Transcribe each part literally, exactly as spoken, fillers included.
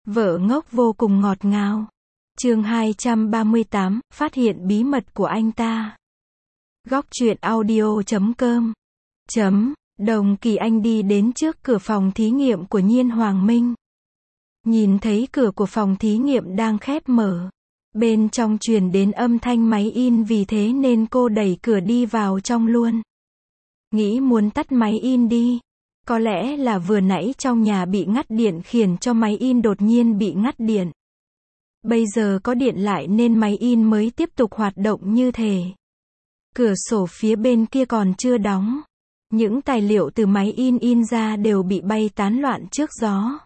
Vợ ngốc vô cùng ngọt ngào. Chương hai trăm ba mươi tám, phát hiện bí mật của anh ta. Góc truyện audio chấm com. Chấm, Đồng Kỳ Anh đi đến trước cửa phòng thí nghiệm của Nhiên Hoàng Minh. Nhìn thấy cửa của phòng thí nghiệm đang khép mở. Bên trong truyền đến âm thanh máy in, vì thế nên cô đẩy cửa đi vào trong luôn. Nghĩ muốn tắt máy in đi. Có lẽ là vừa nãy trong nhà bị ngắt điện khiến cho máy in đột nhiên bị ngắt điện. Bây giờ có điện lại nên máy in mới tiếp tục hoạt động như thế. Cửa sổ phía bên kia còn chưa đóng. Những tài liệu từ máy in in ra đều bị bay tán loạn trước gió.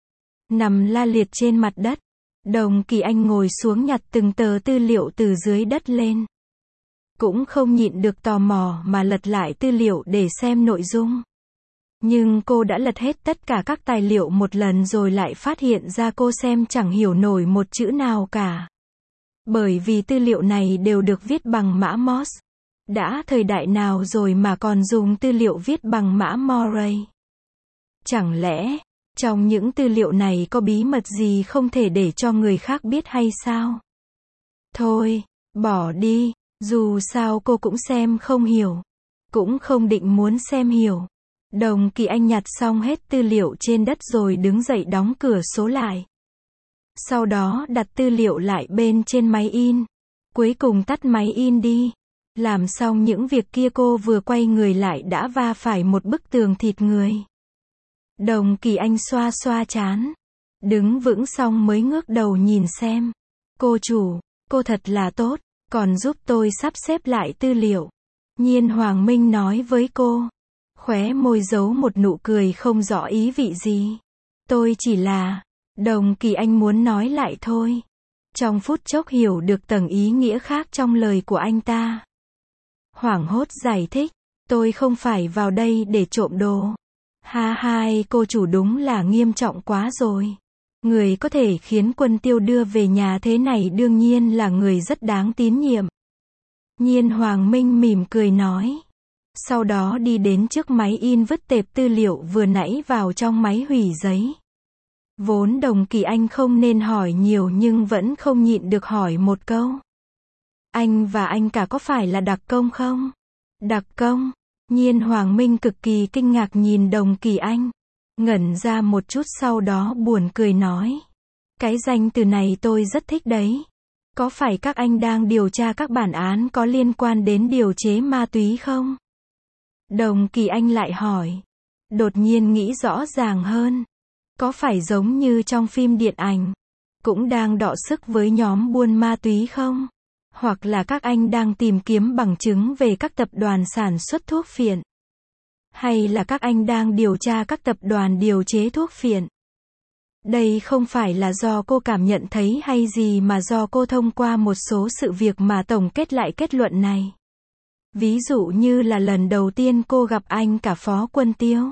Nằm la liệt trên mặt đất. Đồng Kỳ Anh ngồi xuống nhặt từng tờ tư liệu từ dưới đất lên. Cũng không nhịn được tò mò mà lật lại tư liệu để xem nội dung. Nhưng cô đã lật hết tất cả các tài liệu một lần rồi lại phát hiện ra cô xem chẳng hiểu nổi một chữ nào cả. Bởi vì tư liệu này đều được viết bằng mã Morse. Đã thời đại nào rồi mà còn dùng tư liệu viết bằng mã Morse? Chẳng lẽ, trong những tư liệu này có bí mật gì không thể để cho người khác biết hay sao? Thôi, bỏ đi, dù sao cô cũng xem không hiểu. Cũng không định muốn xem hiểu. Đồng Kỳ Anh nhặt xong hết tư liệu trên đất rồi đứng dậy đóng cửa sổ lại. Sau đó đặt tư liệu lại bên trên máy in. Cuối cùng tắt máy in đi. Làm xong những việc kia cô vừa quay người lại đã va phải một bức tường thịt người. Đồng Kỳ Anh xoa xoa trán. Đứng vững xong mới ngước đầu nhìn xem. Cô chủ, cô thật là tốt, còn giúp tôi sắp xếp lại tư liệu. Nhiên Hoàng Minh nói với cô. Khóe môi giấu một nụ cười không rõ ý vị gì. Tôi chỉ là, Đồng Kỳ Anh muốn nói lại thôi. Trong phút chốc hiểu được tầng ý nghĩa khác trong lời của anh ta. Hoảng hốt giải thích, tôi không phải vào đây để trộm đồ. Ha hai, cô chủ đúng là nghiêm trọng quá rồi. Người có thể khiến Quân Tiêu đưa về nhà thế này đương nhiên là người rất đáng tín nhiệm. Nhiên Hoàng Minh mỉm cười nói. Sau đó đi đến trước máy in vứt tệp tư liệu vừa nãy vào trong máy hủy giấy. Vốn Đồng Kỳ Anh không nên hỏi nhiều nhưng vẫn không nhịn được hỏi một câu. Anh và anh cả có phải là đặc công không? Đặc công? Nhiên Hoàng Minh cực kỳ kinh ngạc nhìn Đồng Kỳ Anh. Ngẩn ra một chút sau đó buồn cười nói. Cái danh từ này tôi rất thích đấy. Có phải các anh đang điều tra các bản án có liên quan đến điều chế ma túy không? Đồng Kỳ Anh lại hỏi. Đột nhiên nghĩ rõ ràng hơn. Có phải giống như trong phim điện ảnh, cũng đang đọ sức với nhóm buôn ma túy không? Hoặc là các anh đang tìm kiếm bằng chứng về các tập đoàn sản xuất thuốc phiện? Hay là các anh đang điều tra các tập đoàn điều chế thuốc phiện? Đây không phải là do cô cảm nhận thấy hay gì mà do cô thông qua một số sự việc mà tổng kết lại kết luận này. Ví dụ như là lần đầu tiên cô gặp anh cả Phó Quân Tiêu.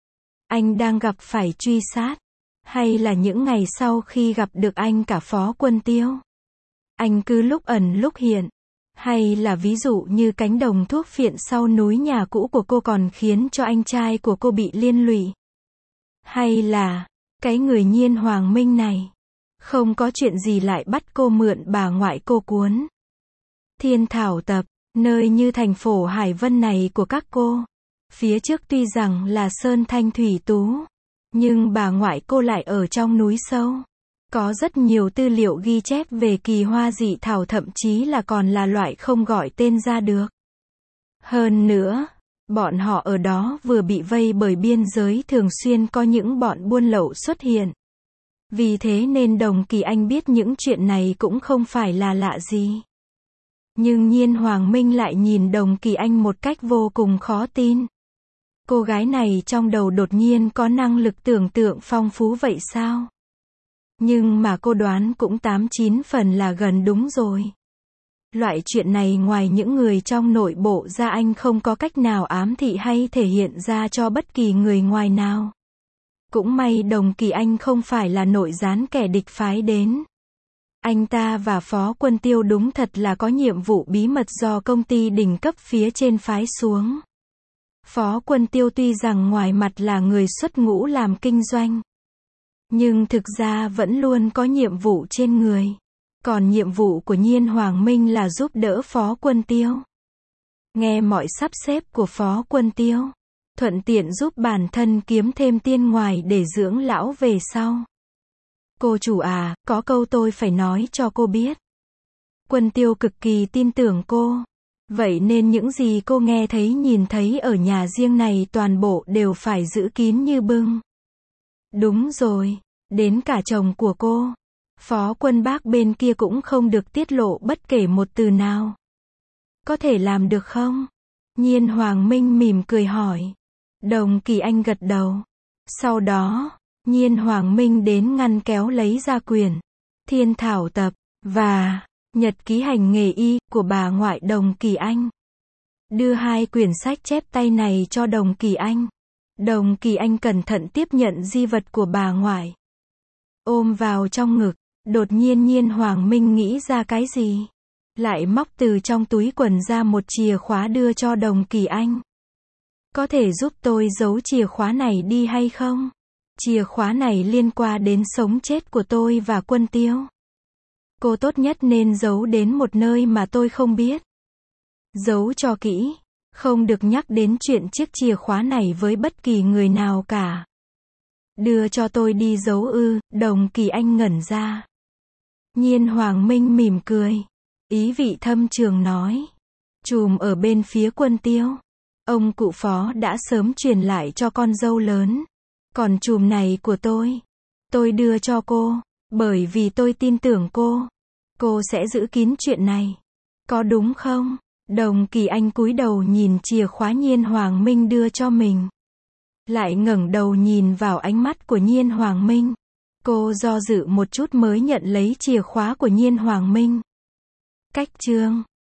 Anh đang gặp phải truy sát. Hay là những ngày sau khi gặp được anh cả Phó Quân Tiêu. Anh cứ lúc ẩn lúc hiện. Hay là ví dụ như cánh đồng thuốc phiện sau núi nhà cũ của cô còn khiến cho anh trai của cô bị liên lụy. Hay là, cái người Nhiên Hoàng Minh này, không có chuyện gì lại bắt cô mượn bà ngoại cô cuốn Thiên Thảo Tập, nơi như thành phố Hải Vân này của các cô. Phía trước tuy rằng là sơn thanh thủy tú, nhưng bà ngoại cô lại ở trong núi sâu. Có rất nhiều tư liệu ghi chép về kỳ hoa dị thảo, thậm chí là còn là loại không gọi tên ra được. Hơn nữa, bọn họ ở đó vừa bị vây bởi biên giới, thường xuyên có những bọn buôn lậu xuất hiện. Vì thế nên Đồng Kỳ Anh biết những chuyện này cũng không phải là lạ gì. Nhưng Nhiên Hoàng Minh lại nhìn Đồng Kỳ Anh một cách vô cùng khó tin. Cô gái này trong đầu đột nhiên có năng lực tưởng tượng phong phú vậy sao? Nhưng mà cô đoán cũng tám chín phần là gần đúng rồi. Loại chuyện này ngoài những người trong nội bộ ra anh không có cách nào ám thị hay thể hiện ra cho bất kỳ người ngoài nào. Cũng may Đồng Kỳ Anh không phải là nội gián kẻ địch phái đến. Anh ta và Phó Quân Tiêu đúng thật là có nhiệm vụ bí mật do công ty đỉnh cấp phía trên phái xuống. Phó Quân Tiêu tuy rằng ngoài mặt là người xuất ngũ làm kinh doanh, Nhưng thực ra vẫn luôn có nhiệm vụ trên người. Còn nhiệm vụ của Nhiên Hoàng Minh là giúp đỡ Phó Quân Tiêu. Nghe mọi sắp xếp của Phó Quân Tiêu. Thuận tiện giúp bản thân kiếm thêm tiên ngoài để dưỡng lão về sau. Cô chủ à, có câu tôi phải nói cho cô biết. Quân Tiêu cực kỳ tin tưởng cô. Vậy nên những gì cô nghe thấy nhìn thấy ở nhà riêng này toàn bộ đều phải giữ kín như bưng. Đúng rồi, đến cả chồng của cô. Phó Quân Bác bên kia cũng không được tiết lộ bất kể một từ nào. Có thể làm được không? Nhiên Hoàng Minh mỉm cười hỏi. Đồng Kỳ Anh gật đầu. Sau đó, Nhiên Hoàng Minh đến ngăn kéo lấy ra quyển Thiên Thảo Tập và Nhật ký hành nghề y của bà ngoại Đồng Kỳ Anh. Đưa hai quyển sách chép tay này cho Đồng Kỳ Anh. Đồng Kỳ Anh cẩn thận tiếp nhận di vật của bà ngoại. Ôm vào trong ngực, đột nhiên Nhiên Hoàng Minh nghĩ ra cái gì. Lại móc từ trong túi quần ra một chìa khóa đưa cho Đồng Kỳ Anh. Có thể giúp tôi giấu chìa khóa này đi hay không? Chìa khóa này liên quan đến sống chết của tôi và Quân Tiêu. Cô tốt nhất nên giấu đến một nơi mà tôi không biết. Giấu cho kỹ. Không được nhắc đến chuyện chiếc chìa khóa này với bất kỳ người nào cả. Đưa cho tôi đi giấu ư, Đồng Kỳ Anh ngẩn ra. Nhiên Hoàng Minh mỉm cười. Ý vị thâm trường nói. Chùm ở bên phía Quân Tiêu. Ông cụ Phó đã sớm truyền lại cho con dâu lớn. Còn chùm này của tôi. Tôi đưa cho cô. Bởi vì tôi tin tưởng cô. Cô sẽ giữ kín chuyện này. Có đúng không? Đồng Kỳ Anh cúi đầu nhìn chìa khóa Nhiên Hoàng Minh đưa cho mình. Lại ngẩng đầu nhìn vào ánh mắt của Nhiên Hoàng Minh. Cô do dự một chút mới nhận lấy chìa khóa của Nhiên Hoàng Minh. Cách chương